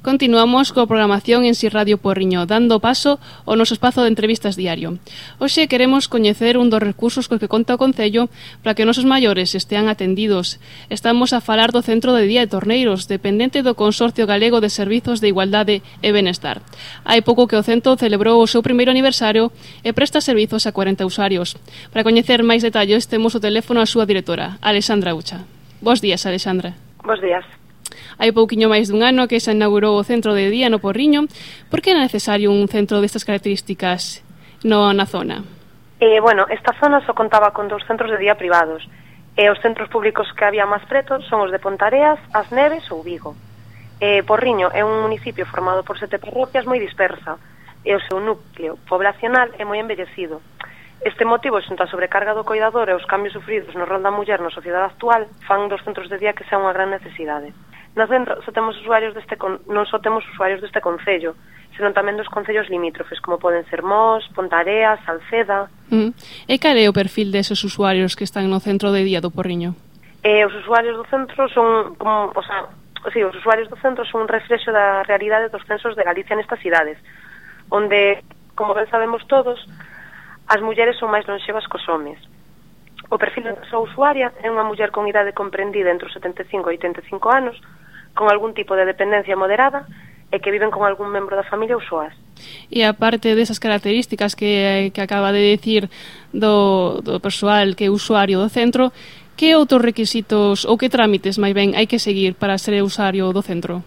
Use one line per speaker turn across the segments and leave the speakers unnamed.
Continuamos coa programación en Si Radio Porriño, dando paso ao noso espazo de entrevistas diario. Hoxe queremos coñecer un dos recursos cos que conta o Concello para que os nosos maiores estean atendidos. Estamos a falar do Centro de Día de Torneiros, dependente do Consorcio Galego de Servizos de Igualdade e Benestar. Hai pouco que o centro celebrou o seu primeiro aniversario e presta servizos a 40 usuarios. Para coñecer máis detalles, temos o teléfono a súa directora, Alexandra Ucha. Bos días, Alexandra.
Bos días.
Hai pouquiño máis dun ano que se inaugurou o Centro de Día no Porriño. Por que era necesario un centro destas características na zona?
Esta zona só contaba con 2 centros de día privados. E os centros públicos que había máis preto son os de Pontareas, As Neves ou Vigo. Porriño é un municipio formado por 7 parroquias moi dispersa e o seu núcleo poblacional é moi envellecido. Este motivo, xunto a sobrecarga do coidador e os cambios sufridos no rol da muller na sociedade actual, fan dos centros de día que sea unha gran necesidade. No centro non só temos usuarios deste concello, senón tamén dos concellos limítrofes, como poden ser Mos, Pontareas, Salceda.
E cal é o perfil deses usuarios que están no Centro de Día do Porriño?
Os usuarios do centro son os usuarios do centro son un reflexo da realidade dos censos de Galicia nestas cidades, onde, como ben sabemos todos, as mulleres son máis lonxevas cos homes. O perfil da súa usuaria é unha muller con idade comprendida entre os 75 e 85 anos, con algún tipo de dependencia moderada e que viven con algún membro da familia ou soas.
E aparte desas características que acaba de decir do persoal que é usuario do centro, que outros requisitos ou que trámites máis ben hai que seguir para ser usuario do centro?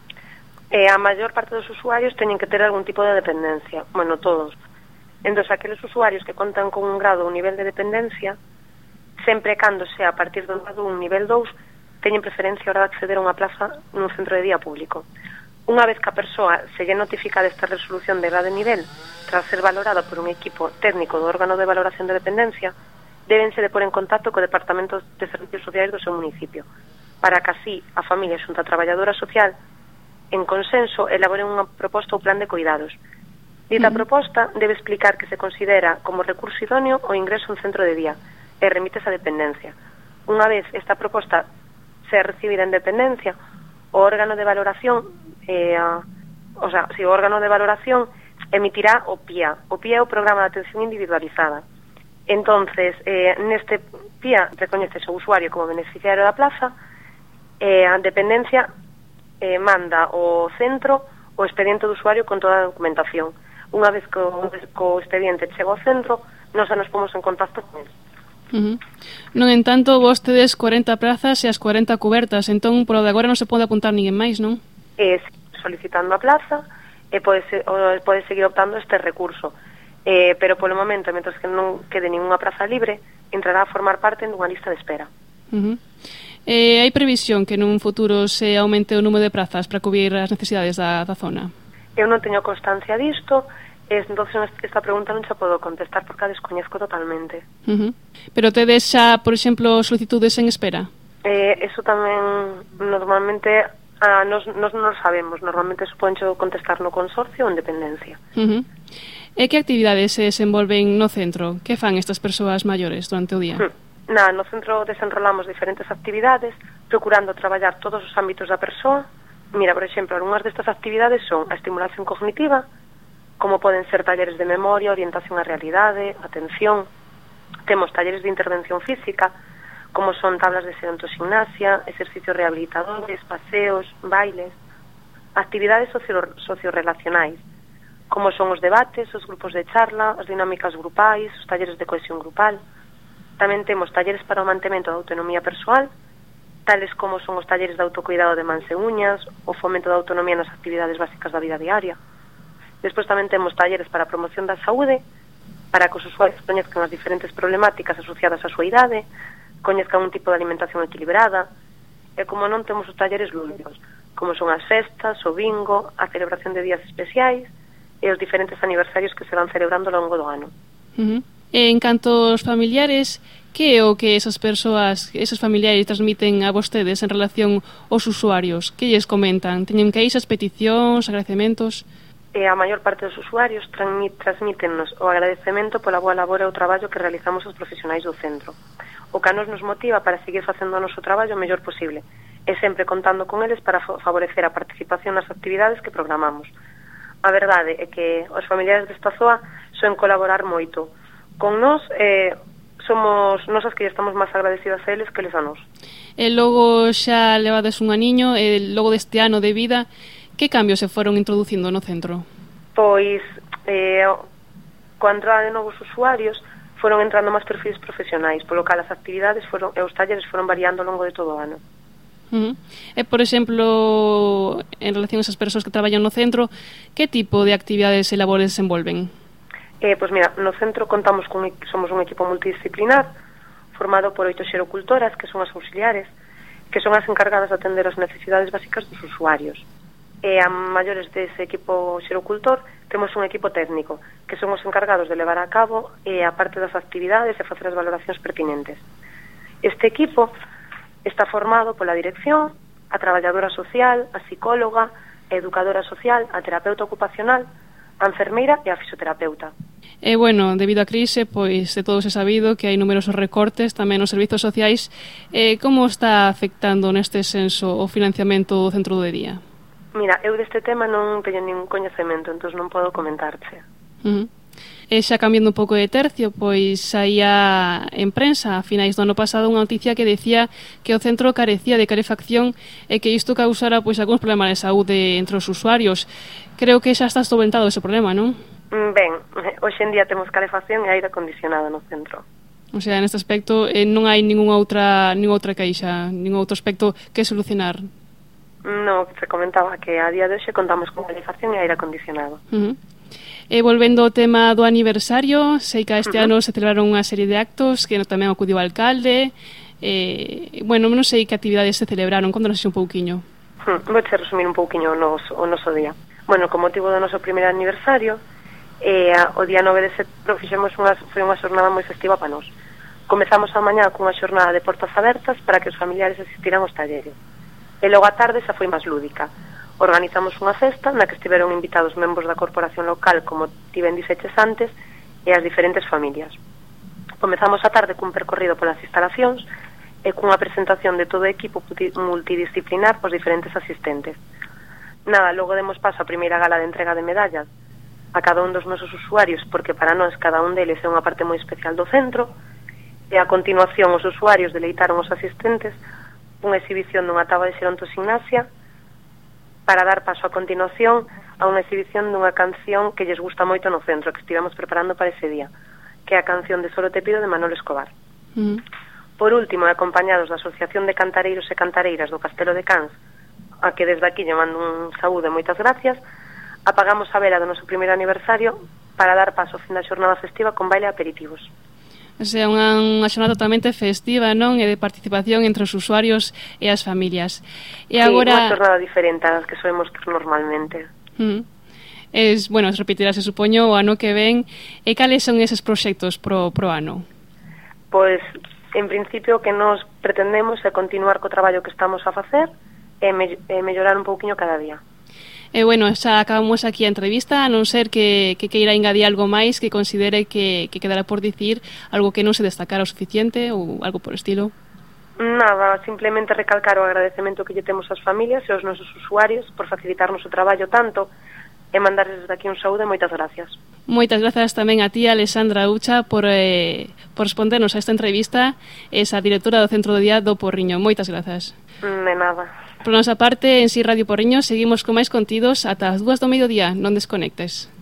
A maior parte dos usuarios teñen que ter algún tipo de dependencia, todos. Entón, aqueles usuarios que contan con un grado ou nivel de dependencia, sempre cando sea a partir do grado un nivel 2, teñen preferencia a hora de acceder a unha plaza nun centro de día público. Unha vez que a persoa se lle notifica desta resolución de grado e nivel, tras ser valorada por un equipo técnico do órgano de valoración de dependencia, débense de pôr en contacto co Departamento de Servicios Sociais do seu municipio, para que así a familia xunto a traballadora social, en consenso, elaboren unha proposta ou plan de cuidados. Dita proposta debe explicar que se considera como recurso idóneo o ingreso en centro de día e remite esa dependencia. Unha vez esta proposta ser recibida en dependencia, o órgano de valoración o órgano de valoración emitirá o PIA. O PIA é o Programa de Atención Individualizada. Entonces, neste PIA recoñece o usuario como beneficiario da plaza e a dependencia manda ao centro o expediente do usuario con toda a documentación. Unha vez que o expediente chega ao centro, nos pomos en contacto con ele.
Non entanto, vos tedes 40 prazas e as 40 cubertas, entón, polo de agora non se pode apuntar ninguén máis, non?
Solicitando a plaza e pode seguir optando este recurso, pero polo momento, mentre que non quede ninguna praza libre, entrará a formar parte dunha lista de espera. Hai
previsión que nun futuro se aumente o número de prazas para cubrir as necesidades da zona?
Eu non teño constancia disto, entón esta pregunta non xa podo contestar porque a descoñezco totalmente.
Pero tedes xa, por exemplo, solicitudes en espera?
Eso tamén normalmente nos non lo sabemos, normalmente suponcho contestar no consorcio ou en dependencia.
E que actividades se desenvolven no centro? Que fan estas persoas maiores durante o día?
No centro desenrolamos diferentes actividades procurando traballar todos os ámbitos da persoa. Mira, por exemplo, algunhas destas actividades son a estimulación cognitiva, como poden ser talleres de memoria, orientación á realidade, atención. Temos talleres de intervención física, como son tablas de xerontogimnasia, exercicios rehabilitadores, paseos, bailes. Actividades sociorrelacionais, como son os debates, os grupos de charla, as dinámicas grupais, os talleres de cohesión grupal. Tamén temos talleres para o mantemento da autonomía persoal, tales como son os talleres de autocuidado de mans e uñas, o fomento da autonomía nas actividades básicas da vida diaria. Despois tamén temos talleres para a promoción da saúde, para que os usuarios coñezcan as diferentes problemáticas asociadas á súa idade, coñezcan un tipo de alimentación equilibrada, e como non temos os talleres lúdicos, como son as festas, o bingo, a celebración de días especiais e os diferentes aniversarios que se van celebrando ao longo do ano.
En canto aos familiares, que é o que esas familiares transmiten a vostedes en relación aos usuarios? Que lles comentan? Teñen queixas, peticións, agradecementos?
A maior parte dos usuarios transmítennos o agradecemento pola boa labor e o traballo que realizamos os profesionais do centro. O que a nos motiva para seguir facendo o noso traballo o mellor posible e sempre contando con eles para favorecer a participación nas actividades que programamos. A verdade é que os familiares desta zoa soen colaborar moito. Con nós, somos nós as que estamos máis agradecidas a eles que eles a nós.
E logo xa levades un aniño, e logo deste ano de vida, que cambios se foron introducindo no centro?
Pois, coa entrada de novos usuarios, foron entrando máis perfis profesionais, polo cal as actividades e os talleres foron variando ao longo de todo o ano.
E, por exemplo, en relación a esas persoas que traballan no centro, que tipo de actividades e labores desenvolven?
Pois mira, no centro somos un equipo multidisciplinar formado por 8 xerocultoras, que son as auxiliares, que son as encargadas de atender as necesidades básicas dos usuarios. E a maiores dese equipo xerocultor temos un equipo técnico, que son os encargados de levar a cabo a parte das actividades e facer as valoracións pertinentes. Este equipo está formado pola dirección, a traballadora social, a psicóloga, a educadora social, a terapeuta ocupacional, a enfermeira e a fisioterapeuta.
E, bueno, debido á crise, pois de todos é sabido que hai numerosos recortes tamén nos servizos sociais. Como está afectando neste senso o financiamento do centro de día?
Mira, eu deste tema non teño ningún coñecemento, entón non podo comentarte.
E xa cambiando un pouco de tercio, pois saía en prensa a finais do ano pasado unha noticia que decía que o centro carecía de calefacción e que isto causara pois algúns problemas de saúde entre os usuarios. Creo que xa está solventado ese problema, non?
Ben, hoxe en día temos calefacción e aire acondicionado no centro.
O sea, neste aspecto non hai ninguna outra queixa, ningún outro aspecto que solucionar.
No, se comentaba que a día de hoxe contamos con calefacción e aire acondicionado.
E volvendo ao tema do aniversario, sei que este ano se celebraron unha serie de actos que tamén acudiu o alcalde. Bueno, non sei que actividades se celebraron, contanos un pouquiño.
Vou resumir un pouquiño o noso día. Bueno, con motivo do noso primeiro aniversario, o día 9 de setembro foi unha xornada moi festiva para nós. Comezamos a mañá cunha xornada de portas abertas para que os familiares asistiran aos talleres. E logo a tarde xa foi máis lúdica. Organizamos unha festa na que estiveron invitados membros da corporación local, como ti ben dixeches antes, e as diferentes familias. Comezamos a tarde cun percorrido polas instalacións e cunha presentación de todo o equipo multidisciplinar pos diferentes asistentes. Nada, logo demos paso á primeira gala de entrega de medallas a cada un dos nosos usuarios, porque para nós cada un deles é unha parte moi especial do centro, e a continuación os usuarios deleitaron os asistentes unha exhibición dunha táboa de xerontos Ignacia, para dar paso a continuación a unha exhibición dunha canción que lles gusta moito no centro, que estivemos preparando para ese día, que é a canción de Solo te pido de Manolo Escobar. Por último, acompañados da Asociación de Cantareiros e Cantareiras do Castelo de Cans, a que desde aquí lle mando un saúdo e moitas gracias, apagamos a vela do noso primeiro aniversario para dar paso ao fin da xornada festiva con baile e aperitivos.
O sea, unha xornada totalmente festiva, non? E de participación entre os usuarios e as familias. E agora...
unha xornada diferente a las que solemos ter normalmente.
Bueno, se repetirá, se supoño, o ano que ven. E cales son eses proxectos pro ano?
Pois, en principio, o que nos pretendemos é continuar co traballo que estamos a facer e mellorar un pouquiño cada día.
E, bueno, xa acabamos aquí a entrevista, a non ser que queira engadir algo máis que considere que quedará por dicir, algo que non se destacara o suficiente ou algo por estilo.
Nada, simplemente recalcar o agradecemento que lle temos ás familias e aos nosos usuarios por facilitarnos o traballo tanto e mandarles desde aquí un saúdo e moitas gracias. Moitas
grazas tamén a ti, Alexandra Ucha, por respondernos a esta entrevista, esa directora do Centro de Día do Porriño. Moitas grazas.
De nada.
Por nosa parte, en Si Radio Porriño, seguimos con máis contidos ata as 2 do mediodía. Non desconectes.